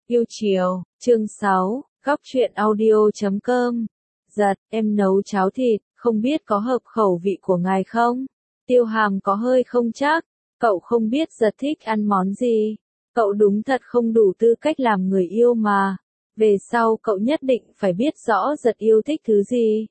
Yêu chiều, chương 6, góc truyện audio.com. Giật, em nấu cháo thịt, không biết có hợp khẩu vị của ngài không? Tiêu Hàm có hơi không chắc, cậu không biết Giật thích ăn món gì. Cậu đúng thật không đủ tư cách làm người yêu mà. Về sau cậu nhất định phải biết rõ Giật yêu thích thứ gì.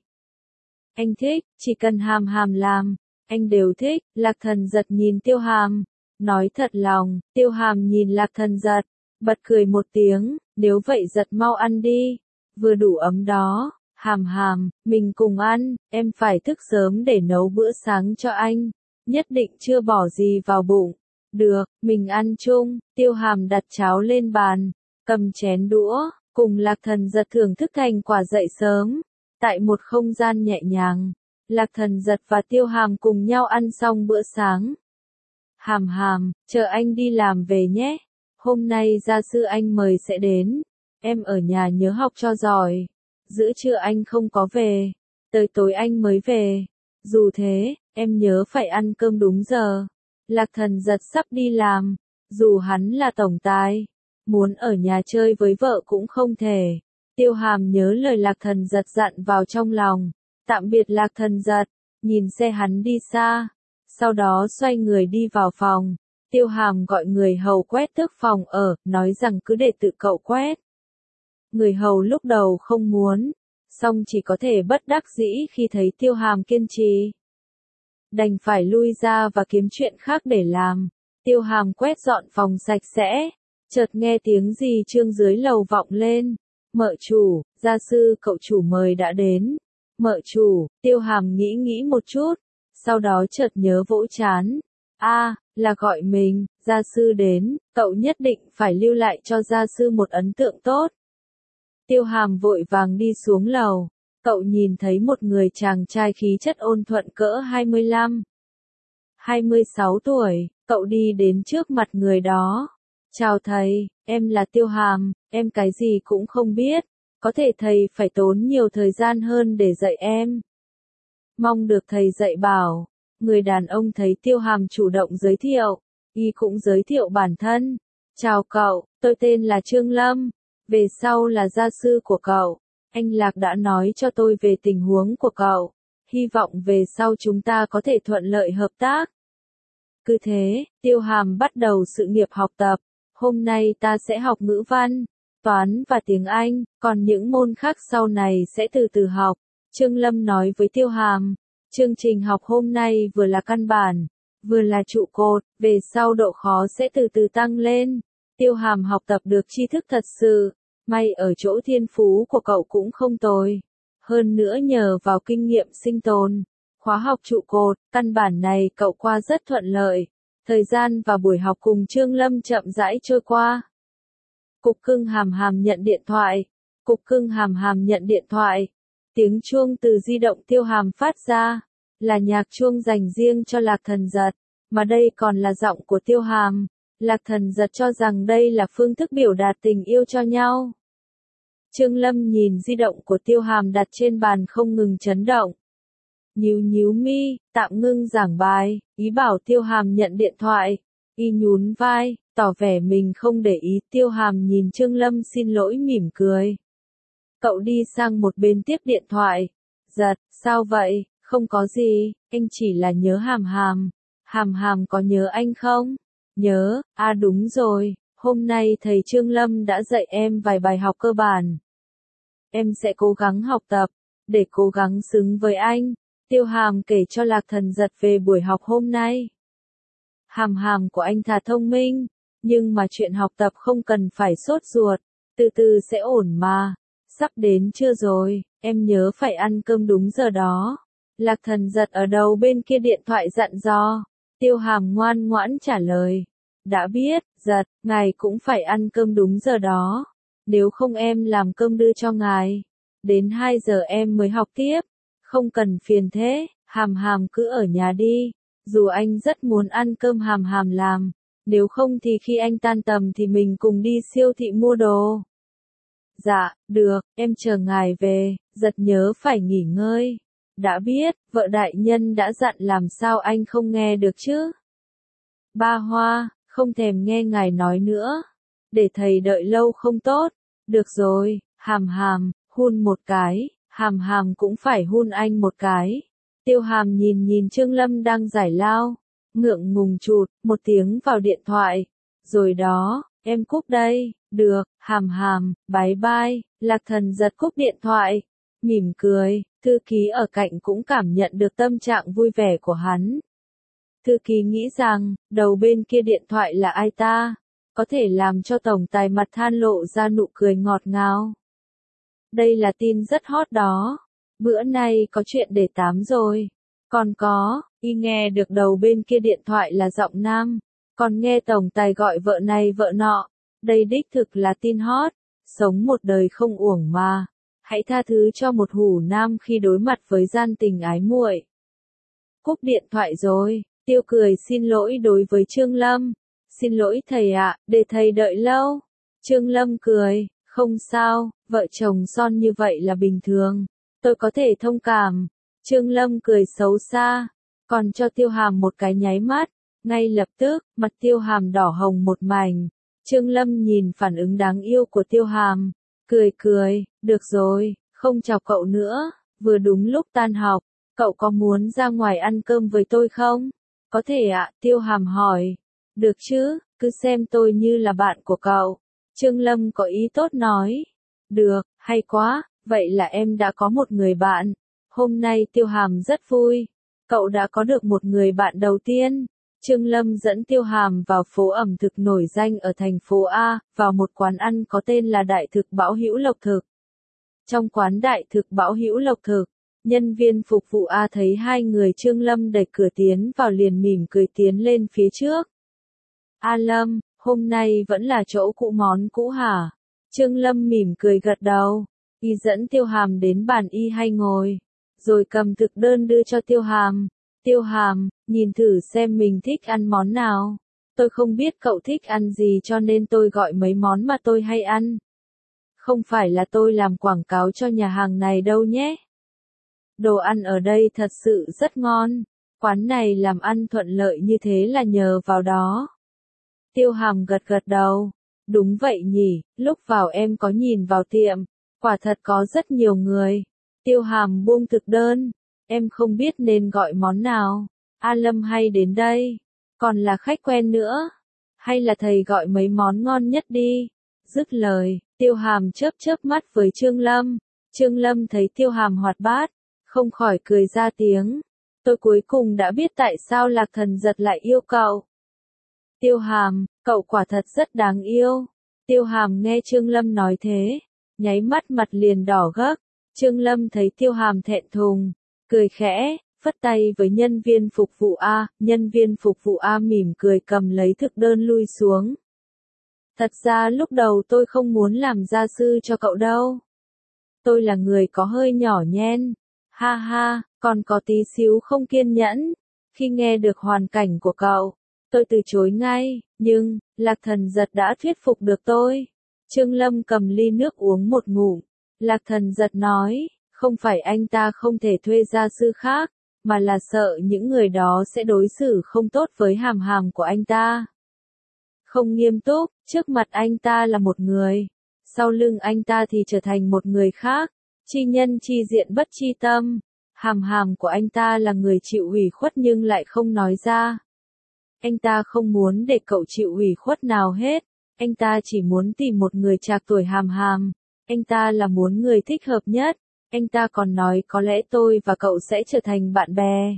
Anh thích, chỉ cần Hàm Hàm làm, anh đều thích. Lạc Thần Giật nhìn Tiêu Hàm, nói thật lòng. Tiêu Hàm nhìn Lạc Thần Giật, bật cười một tiếng, nếu vậy Giật mau ăn đi, vừa đủ ấm đó. Hàm Hàm, mình cùng ăn, em phải thức sớm để nấu bữa sáng cho anh, nhất định chưa bỏ gì vào bụng. Được, mình ăn chung. Tiêu Hàm đặt cháo lên bàn, cầm chén đũa, cùng Lạc Thần Giật thưởng thức thành quả dậy sớm. Tại một không gian nhẹ nhàng, Lạc Thần Giật và Tiêu Hàm cùng nhau ăn xong bữa sáng. Hàm Hàm, chờ anh đi làm về nhé. Hôm nay gia sư anh mời sẽ đến. Em ở nhà nhớ học cho giỏi. Giữa trưa anh không có về. Tới tối anh mới về. Dù thế, em nhớ phải ăn cơm đúng giờ. Lạc Thần Giật sắp đi làm. Dù hắn là tổng tài, muốn ở nhà chơi với vợ cũng không thể. Tiêu Hàm nhớ lời Lạc Thần Giật dặn vào trong lòng. Tạm biệt Lạc Thần Giật, nhìn xe hắn đi xa. Sau đó xoay người đi vào phòng. Tiêu Hàm gọi người hầu quét tước phòng ở, nói rằng cứ để tự cậu quét. Người hầu lúc đầu không muốn, song chỉ có thể bất đắc dĩ khi thấy Tiêu Hàm kiên trì. Đành phải lui ra và kiếm chuyện khác để làm. Tiêu Hàm quét dọn phòng sạch sẽ, chợt nghe tiếng gì trương dưới lầu vọng lên. Mợ chủ, gia sư cậu chủ mời đã đến. Mợ chủ, Tiêu Hàm nghĩ một chút, sau đó chợt nhớ vỗ trán. Là gọi mình, gia sư đến, cậu nhất định phải lưu lại cho gia sư một ấn tượng tốt. Tiêu Hàm vội vàng đi xuống lầu, cậu nhìn thấy một người chàng trai khí chất ôn thuận cỡ 25, 26 tuổi, cậu đi đến trước mặt người đó. Chào thầy, em là Tiêu Hàm, em cái gì cũng không biết, có thể thầy phải tốn nhiều thời gian hơn để dạy em. Mong được thầy dạy bảo. Người đàn ông thấy Tiêu Hàm chủ động giới thiệu, y cũng giới thiệu bản thân. Chào cậu, tôi tên là Trương Lâm, về sau là gia sư của cậu. Anh Lạc đã nói cho tôi về tình huống của cậu, hy vọng về sau chúng ta có thể thuận lợi hợp tác. Cứ thế, Tiêu Hàm bắt đầu sự nghiệp học tập. Hôm nay ta sẽ học ngữ văn, toán và tiếng Anh, còn những môn khác sau này sẽ từ từ học. Trương Lâm nói với Tiêu Hàm. Chương trình học hôm nay vừa là căn bản, vừa là trụ cột, về sau độ khó sẽ từ từ tăng lên. Tiêu Hàm học tập được tri thức thật sự, may ở chỗ thiên phú của cậu cũng không tồi. Hơn nữa nhờ vào kinh nghiệm sinh tồn, khóa học trụ cột, căn bản này cậu qua rất thuận lợi. Thời gian và buổi học cùng Trương Lâm chậm rãi trôi qua. Cục cưng Hàm Hàm nhận điện thoại. Cục cưng Hàm Hàm nhận điện thoại. Tiếng chuông từ di động Tiêu Hàm phát ra, là nhạc chuông dành riêng cho Lạc Thần Giật, mà đây còn là giọng của Tiêu Hàm. Lạc Thần Giật cho rằng đây là phương thức biểu đạt tình yêu cho nhau. Trương Lâm nhìn di động của Tiêu Hàm đặt trên bàn không ngừng chấn động. Nhíu mi, tạm ngưng giảng bài, ý bảo Tiêu Hàm nhận điện thoại. Y nhún vai, tỏ vẻ mình không để ý. Tiêu Hàm nhìn Trương Lâm xin lỗi mỉm cười. Cậu đi sang một bên tiếp điện thoại. Giật, sao vậy? Không có gì, anh chỉ là nhớ Hàm Hàm. Hàm Hàm có nhớ anh không? Nhớ, đúng rồi, hôm nay thầy Trương Lâm đã dạy em vài bài học cơ bản. Em sẽ cố gắng học tập, để cố gắng xứng với anh. Tiêu Hàm kể cho Lạc Thần Giật về buổi học hôm nay. Hàm Hàm của anh thà thông minh, nhưng mà chuyện học tập không cần phải sốt ruột, từ từ sẽ ổn mà. Sắp đến trưa rồi, em nhớ phải ăn cơm đúng giờ đó. Lạc Thần Giật ở đầu bên kia điện thoại dặn dò. Tiêu Hàm ngoan ngoãn trả lời. Đã biết, Giật, ngài cũng phải ăn cơm đúng giờ đó. Nếu không em làm cơm đưa cho ngài. Đến 2 giờ em mới học tiếp. Không cần phiền thế, Hàm Hàm cứ ở nhà đi. Dù anh rất muốn ăn cơm Hàm Hàm làm. Nếu không thì khi anh tan tầm thì mình cùng đi siêu thị mua đồ. Dạ, được, em chờ ngài về. Giật nhớ phải nghỉ ngơi. Đã biết, vợ đại nhân đã dặn làm sao anh không nghe được chứ? Ba Hoa, không thèm nghe ngài nói nữa. để thầy đợi lâu không tốt. Được rồi, Hàm Hàm, hun một cái, Hàm Hàm cũng phải hun anh một cái. Tiêu Hàm nhìn Trương Lâm đang giải lao, ngượng ngùng chụt một tiếng vào điện thoại. Rồi đó, em cúp đây, được, Hàm Hàm, bye bye. Lạc Thần giật cúp điện thoại, mỉm cười, thư ký ở cạnh cũng cảm nhận được tâm trạng vui vẻ của hắn. Thư ký nghĩ rằng, đầu bên kia điện thoại là ai ta, có thể làm cho tổng tài mặt than lộ ra nụ cười ngọt ngào. Đây là tin rất hot đó, bữa nay có chuyện để tám rồi. Còn có, y nghe được đầu bên kia điện thoại là giọng nam, còn nghe tổng tài gọi vợ này vợ nọ. Đây đích thực là tin hot, sống một đời không uổng mà. Hãy tha thứ cho một hủ nam khi đối mặt với gian tình ái muội. Cúp điện thoại rồi, Tiêu cười xin lỗi đối với Trương Lâm. Xin lỗi thầy ạ, để thầy đợi lâu. Trương Lâm cười, không sao, vợ chồng son như vậy là bình thường. Tôi có thể thông cảm. Trương Lâm cười xấu xa, còn cho Tiêu Hàm một cái nháy mắt. Ngay lập tức, mặt Tiêu Hàm đỏ hồng một mảnh. Trương Lâm nhìn phản ứng đáng yêu của Tiêu Hàm, cười, được rồi, không chào cậu nữa, vừa đúng lúc tan học, cậu có muốn ra ngoài ăn cơm với tôi không? Có thể ạ, Tiêu Hàm hỏi. Được chứ, cứ xem tôi như là bạn của cậu. Trương Lâm có ý tốt nói. Được, hay quá, vậy là em đã có một người bạn. Hôm nay Tiêu Hàm rất vui. Cậu đã có được một người bạn đầu tiên. Trương Lâm dẫn Tiêu Hàm vào phố ẩm thực nổi danh ở thành phố A, vào một quán ăn có tên là Đại Thực Bảo Hữu Lộc Thực. Trong quán Đại Thực Bảo Hữu Lộc Thực, nhân viên phục vụ A thấy hai người Trương Lâm đẩy cửa tiến vào liền mỉm cười tiến lên phía trước. A Lâm, hôm nay vẫn là chỗ cũ món cũ hả? Trương Lâm mỉm cười gật đầu. Y dẫn Tiêu Hàm đến bàn y hay ngồi, rồi cầm thực đơn đưa cho Tiêu Hàm. Tiêu Hàm, nhìn thử xem mình thích ăn món nào. Tôi không biết cậu thích ăn gì cho nên tôi gọi mấy món mà tôi hay ăn. Không phải là tôi làm quảng cáo cho nhà hàng này đâu nhé. Đồ ăn ở đây thật sự rất ngon. Quán này làm ăn thuận lợi như thế là nhờ vào đó. Tiêu Hàm gật đầu. Đúng vậy nhỉ, lúc vào em có nhìn vào tiệm. Quả thật có rất nhiều người. Tiêu Hàm buông thực đơn. Em không biết nên gọi món nào. A Lâm hay đến đây. Còn là khách quen nữa. Hay là thầy gọi mấy món ngon nhất đi. Dứt lời, Tiêu Hàm chớp mắt với Trương Lâm. Trương Lâm thấy Tiêu Hàm hoạt bát, không khỏi cười ra tiếng. Tôi cuối cùng đã biết tại sao Lạc Thần giật lại yêu cậu. Tiêu Hàm, cậu quả thật rất đáng yêu. Tiêu Hàm nghe Trương Lâm nói thế, nháy mắt mặt liền đỏ gấp. Trương Lâm thấy Tiêu Hàm thẹn thùng, cười khẽ, phất tay với nhân viên phục vụ A. Nhân viên phục vụ A mỉm cười cầm lấy thực đơn lui xuống. Thật ra lúc đầu tôi không muốn làm gia sư cho cậu đâu. Tôi là người có hơi nhỏ nhen. Ha ha, còn có tí xíu không kiên nhẫn. Khi nghe được hoàn cảnh của cậu, tôi từ chối ngay, nhưng, Lạc Thần giật đã thuyết phục được tôi. Trương Lâm cầm ly nước uống một ngụm. Lạc Thần giật nói, không phải anh ta không thể thuê gia sư khác, mà là sợ những người đó sẽ đối xử không tốt với Hàm Hàm của anh ta. Không nghiêm túc, trước mặt anh ta là một người, sau lưng anh ta thì trở thành một người khác, chi nhân chi diện bất chi tâm. Hàm Hàm của anh ta là người chịu ủy khuất nhưng lại không nói ra. Anh ta không muốn để cậu chịu ủy khuất nào hết, anh ta chỉ muốn tìm một người trạc tuổi Hàm Hàm, anh ta là muốn người thích hợp nhất, anh ta còn nói có lẽ tôi và cậu sẽ trở thành bạn bè.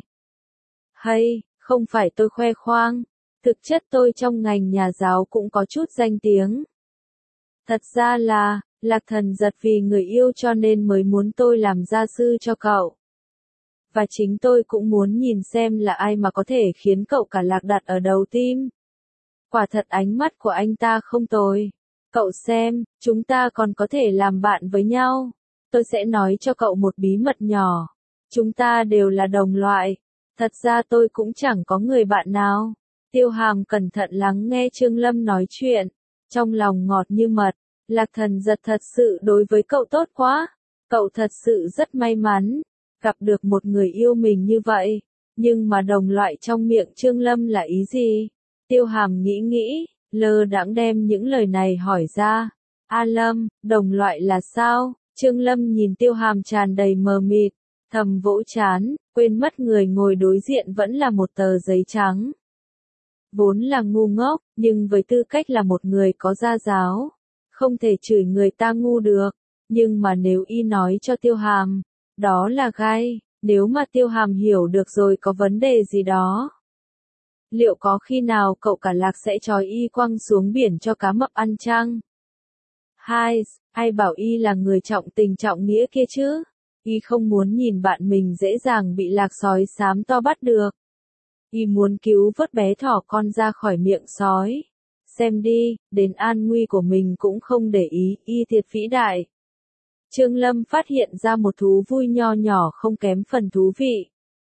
Hay, không phải tôi khoe khoang, thực chất tôi trong ngành nhà giáo cũng có chút danh tiếng. Thật ra là, Lạc Thần giật vì người yêu cho nên mới muốn tôi làm gia sư cho cậu. Và chính tôi cũng muốn nhìn xem là ai mà có thể khiến cậu cả lạc đặt ở đầu tim. Quả thật ánh mắt của anh ta không tồi. Cậu xem, chúng ta còn có thể làm bạn với nhau. Tôi sẽ nói cho cậu một bí mật nhỏ. Chúng ta đều là đồng loại. Thật ra tôi cũng chẳng có người bạn nào. Tiêu Hàm cẩn thận lắng nghe Trương Lâm nói chuyện. Trong lòng ngọt như mật. Lạc Thần giật thật sự đối với cậu tốt quá. Cậu thật sự rất may mắn. Gặp được một người yêu mình như vậy. Nhưng mà đồng loại trong miệng Trương Lâm là ý gì? Tiêu Hàm nghĩ, lơ đãng đem những lời này hỏi ra. A Lâm, đồng loại là sao? Trương Lâm nhìn Tiêu Hàm tràn đầy mờ mịt, thầm vỗ trán, quên mất người ngồi đối diện vẫn là một tờ giấy trắng. Vốn là ngu ngốc, nhưng với tư cách là một người có gia giáo, không thể chửi người ta ngu được, nhưng mà nếu y nói cho Tiêu Hàm, đó là gai, nếu mà Tiêu Hàm hiểu được rồi có vấn đề gì đó. Liệu có khi nào cậu cả Lạc sẽ trói y quăng xuống biển cho cá mập ăn chăng? Hai, ai bảo y là người trọng tình trọng nghĩa kia chứ? Y không muốn nhìn bạn mình dễ dàng bị lạc sói xám to bắt được. Y muốn cứu vớt bé thỏ con ra khỏi miệng sói. Xem đi, đến an nguy của mình cũng không để ý, y thiệt vĩ đại. Trương Lâm phát hiện ra một thú vui nho nhỏ không kém phần thú vị.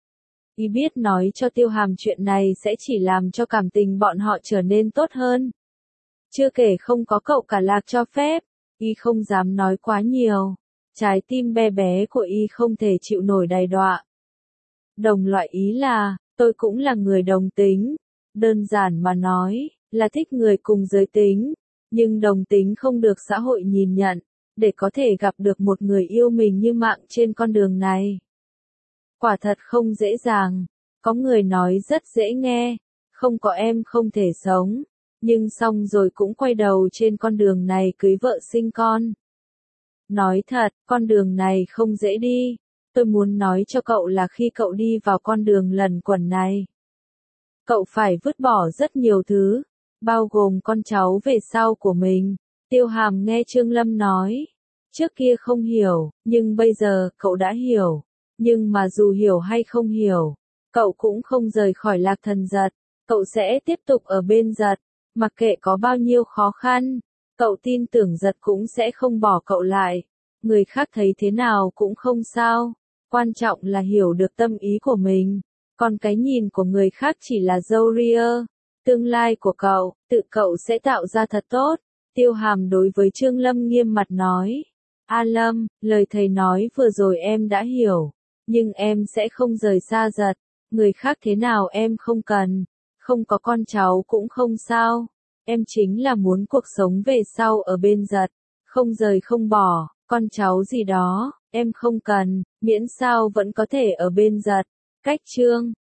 Y biết nói cho Tiêu Hàm chuyện này sẽ chỉ làm cho cảm tình bọn họ trở nên tốt hơn. Chưa kể không có cậu cả Lạc cho phép, y không dám nói quá nhiều. Trái tim bé bé của y không thể chịu nổi đày đọa. Đồng loại ý là, tôi cũng là người đồng tính. Đơn giản mà nói, là thích người cùng giới tính. Nhưng đồng tính không được xã hội nhìn nhận, để có thể gặp được một người yêu mình như mạng trên con đường này. Quả thật không dễ dàng. Có người nói rất dễ nghe, không có em không thể sống. Nhưng xong rồi cũng quay đầu trên con đường này cưới vợ sinh con. Nói thật, con đường này không dễ đi. Tôi muốn nói cho cậu là khi cậu đi vào con đường lẩn quẩn này, cậu phải vứt bỏ rất nhiều thứ, bao gồm con cháu về sau của mình. Tiêu Hàm nghe Trương Lâm nói, trước kia không hiểu, nhưng bây giờ cậu đã hiểu. Nhưng mà dù hiểu hay không hiểu, cậu cũng không rời khỏi Lạc Thần Giật. Cậu sẽ tiếp tục ở bên Giật, mặc kệ có bao nhiêu khó khăn. Cậu tin tưởng Giật cũng sẽ không bỏ cậu lại. Người khác thấy thế nào cũng không sao. Quan trọng là hiểu được tâm ý của mình. Còn cái nhìn của người khác chỉ là râu ria. Tương lai của cậu, tự cậu sẽ tạo ra thật tốt. Tiêu Hàm đối với Trương Lâm nghiêm mặt nói. A Lâm, lời thầy nói vừa rồi em đã hiểu. Nhưng em sẽ không rời xa Giật. Người khác thế nào em không cần. Không có con cháu cũng không sao. Em chính là muốn cuộc sống về sau ở bên Giật. Không rời không bỏ, con cháu gì đó, em không cần, miễn sao vẫn có thể ở bên Giật. Cách chương